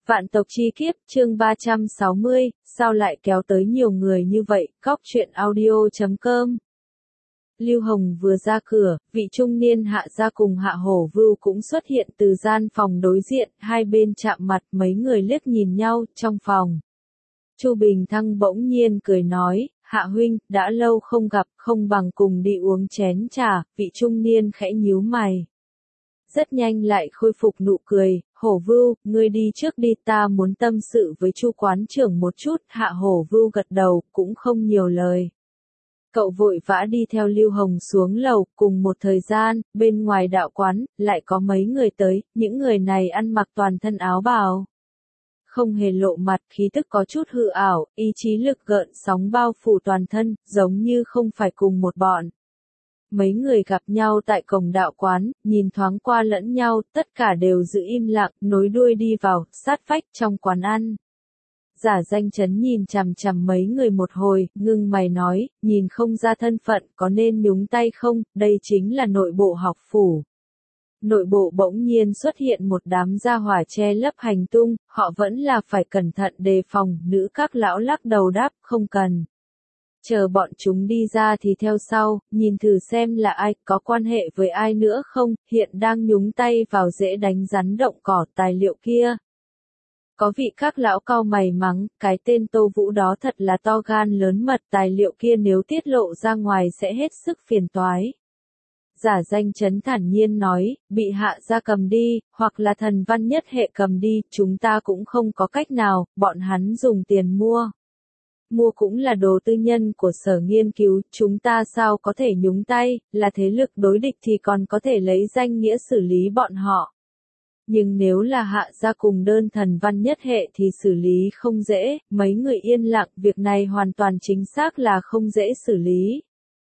Vạn tộc chi kiếp, chương 360, sao lại kéo tới nhiều người như vậy, Góc Truyện Audio.com. Lưu Hồng vừa ra cửa, vị trung niên Hạ gia cùng Hạ Hổ Vưu cũng xuất hiện từ gian phòng đối diện, hai bên chạm mặt, mấy người liếc nhìn nhau, trong phòng. Chu Bình Thăng bỗng nhiên cười nói, Hạ huynh, đã lâu không gặp, không bằng cùng đi uống chén trà, vị trung niên khẽ nhíu mày. Rất nhanh lại khôi phục nụ cười, Hổ Vưu, ngươi đi trước đi, ta muốn tâm sự với Chu quán trưởng một chút, Hạ Hổ Vưu gật đầu, cũng không nhiều lời. Cậu vội vã đi theo Lưu Hồng xuống lầu, cùng một thời gian, bên ngoài đạo quán, lại có mấy người tới, những người này ăn mặc toàn thân áo bào. Không hề lộ mặt, khí tức có chút hư ảo, ý chí lực gợn sóng bao phủ toàn thân, giống như không phải cùng một bọn. Mấy người gặp nhau tại cổng đạo quán, nhìn thoáng qua lẫn nhau, tất cả đều giữ im lặng, nối đuôi đi vào, sát vách trong quán ăn. Giả Danh Chấn nhìn chằm chằm mấy người một hồi, ngưng mày nói, nhìn không ra thân phận, có nên nhúng tay không, đây chính là nội bộ học phủ. Nội bộ bỗng nhiên xuất hiện một đám gia hỏa che lấp hành tung, họ vẫn là phải cẩn thận đề phòng, nữ các lão lắc đầu đáp, không cần. Chờ bọn chúng đi ra thì theo sau, nhìn thử xem là ai, có quan hệ với ai nữa không, hiện đang nhúng tay vào dễ đánh rắn động cỏ tài liệu kia. Có vị các lão cau mày mắng, cái tên Tô Vũ đó thật là to gan lớn mật, tài liệu kia nếu tiết lộ ra ngoài sẽ hết sức phiền toái. Giả Danh Chấn thản nhiên nói, bị Hạ gia cầm đi, hoặc là Thần Văn Nhất Hệ cầm đi, chúng ta cũng không có cách nào, bọn hắn dùng tiền mua. Mua cũng là đồ tư nhân của sở nghiên cứu, chúng ta sao có thể nhúng tay, là thế lực đối địch thì còn có thể lấy danh nghĩa xử lý bọn họ. Nhưng nếu là Hạ gia cùng đơn Thần Văn Nhất Hệ thì xử lý không dễ, mấy người yên lặng, việc này hoàn toàn chính xác là không dễ xử lý.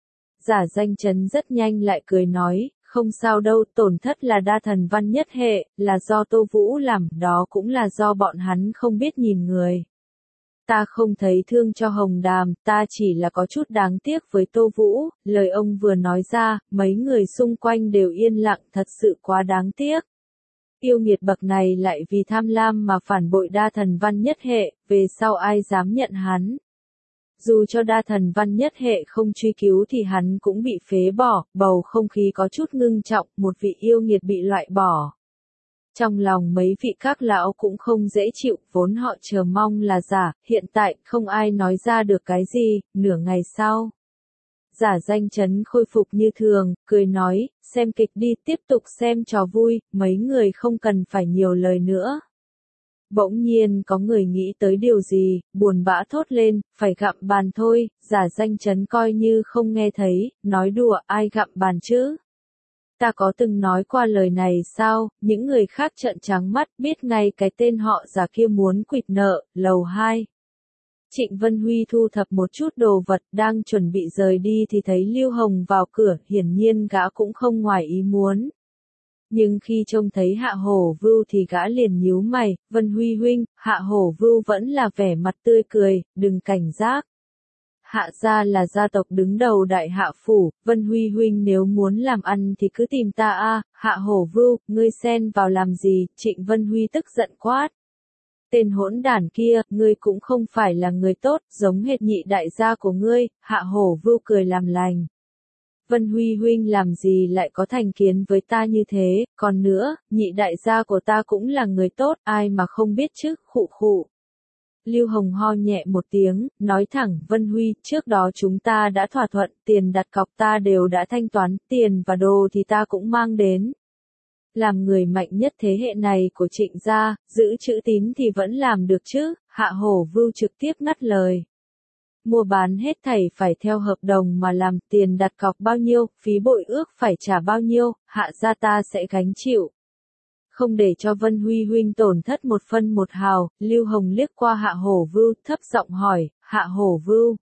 Giả Danh Chấn rất nhanh lại cười nói, không sao đâu, tổn thất là đa Thần Văn Nhất Hệ, là do Tô Vũ làm, đó cũng là do bọn hắn không biết nhìn người. Ta không thấy thương cho Hồng Đàm, ta chỉ là có chút đáng tiếc với Tô Vũ, lời ông vừa nói ra, mấy người xung quanh đều yên lặng, thật sự quá đáng tiếc. Yêu nghiệt bậc này lại vì tham lam mà phản bội đa Thần Văn Nhất Hệ, về sau ai dám nhận hắn. Dù cho đa Thần Văn Nhất Hệ không truy cứu thì hắn cũng bị phế bỏ, bầu không khí có chút ngưng trọng, một vị yêu nghiệt bị loại bỏ. Trong lòng mấy vị các lão cũng không dễ chịu, vốn họ chờ mong là giả, hiện tại không ai nói ra được cái gì, nửa ngày sau. Giả Danh Chấn khôi phục như thường, cười nói, xem kịch đi, tiếp tục xem trò vui, mấy người không cần phải nhiều lời nữa. Bỗng nhiên có người nghĩ tới điều gì, buồn bã thốt lên, phải gặm bàn thôi, Giả Danh Chấn coi như không nghe thấy, nói đùa, ai gặm bàn chứ? Ta có từng nói qua lời này sao, những người khác trợn trắng mắt, biết ngay cái tên họ Giả kia muốn quỵt nợ, lầu 2. Trịnh Vân Huy thu thập một chút đồ vật, đang chuẩn bị rời đi thì thấy Lưu Hồng vào cửa, hiển nhiên gã cũng không ngoài ý muốn. Nhưng khi trông thấy Hạ Hổ Vưu thì gã liền nhíu mày, Vân Huy huynh, Hạ Hổ Vưu vẫn là vẻ mặt tươi cười, đừng cảnh giác. Hạ gia là gia tộc đứng đầu đại hạ phủ, Vân Huy huynh nếu muốn làm ăn thì cứ tìm ta a. Hạ Hổ Vưu, ngươi xen vào làm gì, Trịnh Vân Huy tức giận quát. Tên hỗn đản kia, ngươi cũng không phải là người tốt, giống hệt nhị đại gia của ngươi, Hạ Hổ Vưu cười làm lành. Vân Huy huynh làm gì lại có thành kiến với ta như thế, còn nữa, nhị đại gia của ta cũng là người tốt, ai mà không biết chứ, khụ khụ. Lưu Hồng ho nhẹ một tiếng, nói thẳng, Vân Huy, trước đó chúng ta đã thỏa thuận, tiền đặt cọc ta đều đã thanh toán, tiền và đồ thì ta cũng mang đến. Làm người mạnh nhất thế hệ này của Trịnh gia, giữ chữ tín thì vẫn làm được chứ, Hạ Hổ Vưu trực tiếp ngắt lời. Mua bán hết thảy phải theo hợp đồng mà làm, tiền đặt cọc bao nhiêu, phí bội ước phải trả bao nhiêu, Hạ gia ta sẽ gánh chịu. Không để cho Vân Huy huynh tổn thất một phân một hào, Lưu Hồng liếc qua Hạ Hổ Vưu, thấp giọng hỏi, Hạ Hổ Vưu.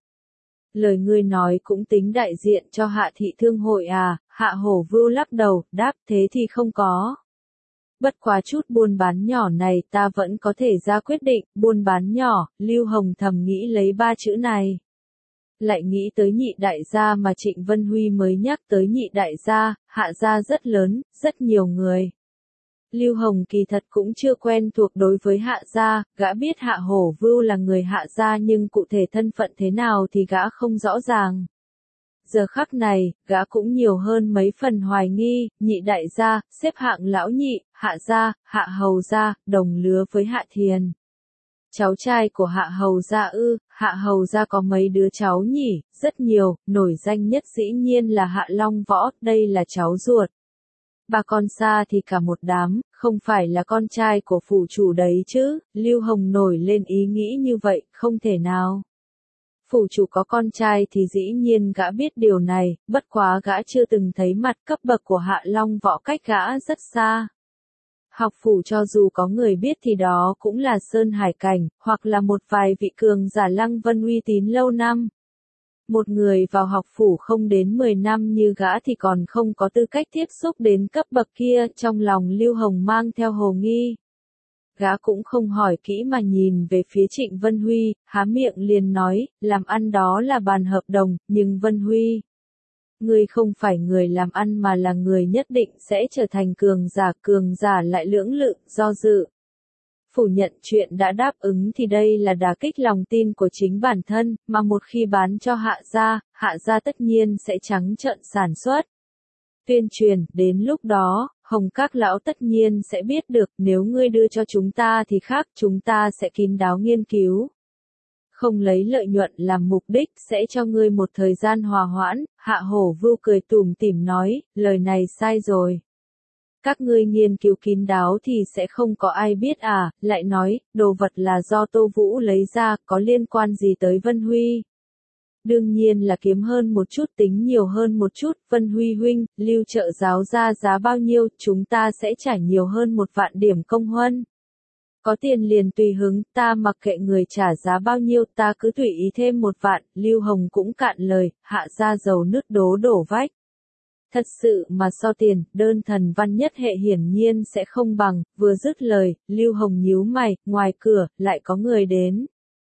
Lời ngươi nói cũng tính đại diện cho Hạ thị thương hội à, Hạ Hổ Vưu lắc đầu, đáp thế thì không có. Bất quá chút buôn bán nhỏ này ta vẫn có thể ra quyết định, buôn bán nhỏ, Lưu Hồng thầm nghĩ lấy ba chữ này. Lại nghĩ tới nhị đại gia mà Trịnh Vân Huy mới nhắc tới nhị đại gia, Hạ gia rất lớn, rất nhiều người. Lưu Hồng kỳ thật cũng chưa quen thuộc đối với Hạ gia, gã biết Hạ Hổ Vưu là người Hạ gia nhưng cụ thể thân phận thế nào thì gã không rõ ràng. Giờ khắc này, gã cũng nhiều hơn mấy phần hoài nghi, Nhị đại gia, xếp hạng lão nhị, Hạ gia, Hạ Hầu gia, đồng lứa với Hạ Thiền. Cháu trai của Hạ Hầu gia ư, Hạ Hầu gia có mấy đứa cháu nhỉ, rất nhiều, nổi danh nhất dĩ nhiên là Hạ Long Võ, đây là cháu ruột. Bà con xa thì cả một đám, không phải là con trai của phủ chủ đấy chứ, Lưu Hồng nổi lên ý nghĩ như vậy, không thể nào. Phủ chủ có con trai thì dĩ nhiên gã biết điều này, bất quá gã chưa từng thấy mặt cấp bậc của Hạ Long Võ cách gã rất xa. Học phủ cho dù có người biết thì đó cũng là Sơn Hải Cảnh, hoặc là một vài vị cường giả Lăng Vân uy tín lâu năm. Một người vào học phủ không đến 10 năm như gã thì còn không có tư cách tiếp xúc đến cấp bậc kia, trong lòng Lưu Hồng mang theo hồ nghi. Gã cũng không hỏi kỹ mà nhìn về phía Trịnh Vân Huy, há miệng liền nói, làm ăn đó là bàn hợp đồng, nhưng Vân Huy, ngươi không phải người làm ăn mà là người nhất định sẽ trở thành cường giả lại lưỡng lự, do dự. Phủ nhận chuyện đã đáp ứng thì đây là đả kích lòng tin của chính bản thân, mà một khi bán cho Hạ gia tất nhiên sẽ trắng trợn sản xuất. Tuyên truyền, đến lúc đó, Hồng các lão tất nhiên sẽ biết được, nếu ngươi đưa cho chúng ta thì khác, chúng ta sẽ kín đáo nghiên cứu. Không lấy lợi nhuận làm mục đích, sẽ cho ngươi một thời gian hòa hoãn, Hạ Hổ Vưu cười tủm tỉm nói, lời này sai rồi. Các ngươi nghiên cứu kín đáo thì sẽ không có ai biết à, lại nói, đồ vật là do Tô Vũ lấy ra, có liên quan gì tới Vân Huy. Đương nhiên là kiếm hơn một chút tính nhiều hơn một chút, Vân Huy huynh, Lưu trợ giáo ra giá bao nhiêu, chúng ta sẽ trả nhiều hơn 1 vạn điểm công huân. Có tiền liền tùy hứng, ta mặc kệ người trả giá bao nhiêu, ta cứ tùy ý thêm 1 vạn, Lưu Hồng cũng cạn lời, Hạ ra dầu nứt đổ vách. Thật sự mà so tiền, đơn thần văn nhất hệ hiển nhiên sẽ không bằng, vừa dứt lời, Lưu Hồng nhíu mày, ngoài cửa, lại có người đến.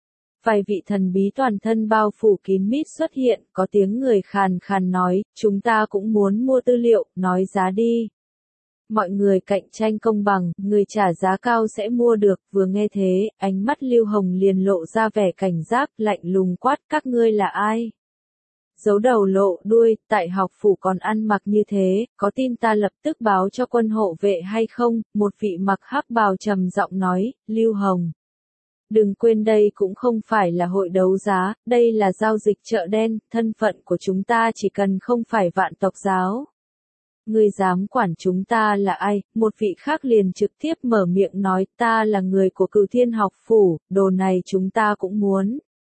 Vài vị thần bí toàn thân bao phủ kín mít xuất hiện, có tiếng người khàn khàn nói, chúng ta cũng muốn mua tư liệu, nói giá đi. Mọi người cạnh tranh công bằng, người trả giá cao sẽ mua được, vừa nghe thế, ánh mắt Lưu Hồng liền lộ ra vẻ cảnh giác, lạnh lùng quát, các ngươi là ai? Giấu đầu lộ đuôi, tại học phủ còn ăn mặc như thế, có tin ta lập tức báo cho quân hộ vệ hay không? Một vị mặc hắc bào trầm giọng nói, Lưu Hồng. Đừng quên đây cũng không phải là hội đấu giá, đây là giao dịch chợ đen, thân phận của chúng ta chỉ cần không phải Vạn Tộc giáo. Ngươi dám quản chúng ta là ai? Một vị khác liền trực tiếp mở miệng nói, ta là người của Cửu Thiên học phủ, đồ này chúng ta cũng muốn.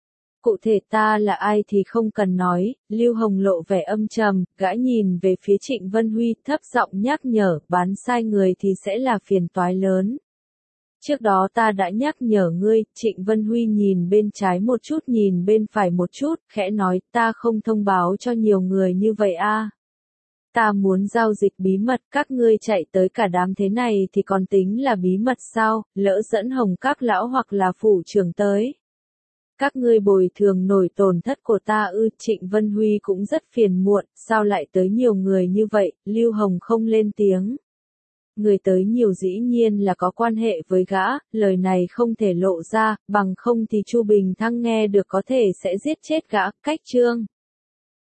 Cụ thể ta là ai thì không cần nói, Lưu Hồng lộ vẻ âm trầm, gã nhìn về phía Trịnh Vân Huy thấp giọng nhắc nhở, bán sai người thì sẽ là phiền toái lớn. Trước đó ta đã nhắc nhở ngươi, Trịnh Vân Huy nhìn bên trái một chút nhìn bên phải một chút, khẽ nói, ta không thông báo cho nhiều người như vậy a. Ta muốn giao dịch bí mật, các ngươi chạy tới cả đám thế này thì còn tính là bí mật sao, lỡ dẫn Hồng các lão hoặc là phủ trưởng tới. Các ngươi bồi thường nổi tổn thất của ta ư, Trịnh Vân Huy cũng rất phiền muộn, sao lại tới nhiều người như vậy, Lưu Hồng không lên tiếng. Người tới nhiều dĩ nhiên là có quan hệ với gã, lời này không thể lộ ra, bằng không thì Chu Bình Thăng nghe được có thể sẽ giết chết gã, cách chương.